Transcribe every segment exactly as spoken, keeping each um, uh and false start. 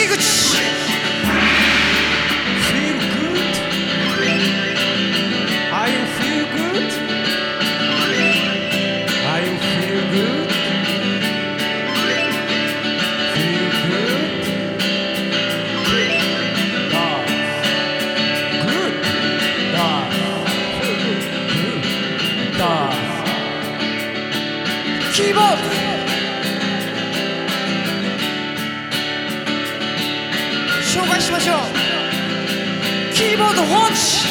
口 Feel good? Are you feel good? Are you feel good? Feel good? Dance. Good. Dance. Good. Dance. キーボード紹介しましょう。キーボード本地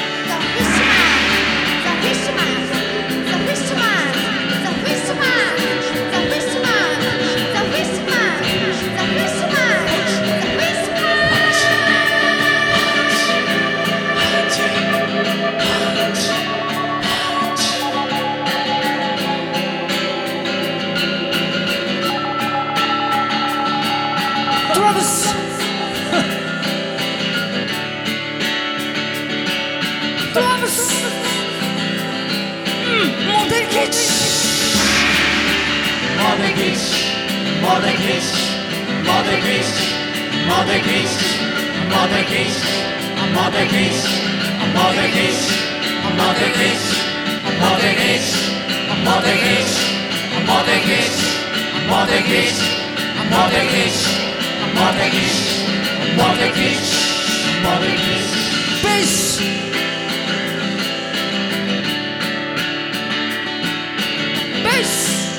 The Fishman, The Fishman, The Fishman, The Fishman, The Fishman, The Fishman, The Fishman. Drums. Drums. Modekic. Modekic, Modekic, Modekic, Modekic, Modekic, Modekic, Modekic, Modekic, Modekic, Modekic, Modekic, Modekic, Modekic, Modekic, Modekic, Modekic. Bass. Bass.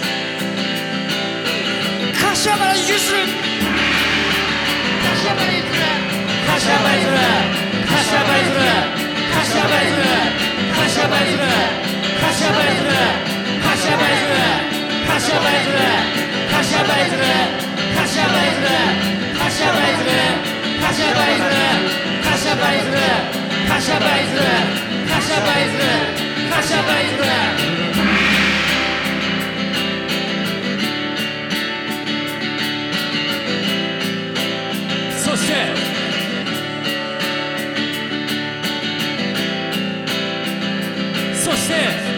柏原ゆずる。 柏原ゆずる、柏原ゆずる、柏原ゆずる、柏原ゆずる、柏原ゆずる、柏原ゆずる、柏原ゆずる、柏原ゆずる、柏原ゆずる、柏原ゆずる、柏原ゆずる、柏原ゆずる、柏原ゆずる、柏原ゆずる、柏原ゆずる、柏原ゆずる。そしてそして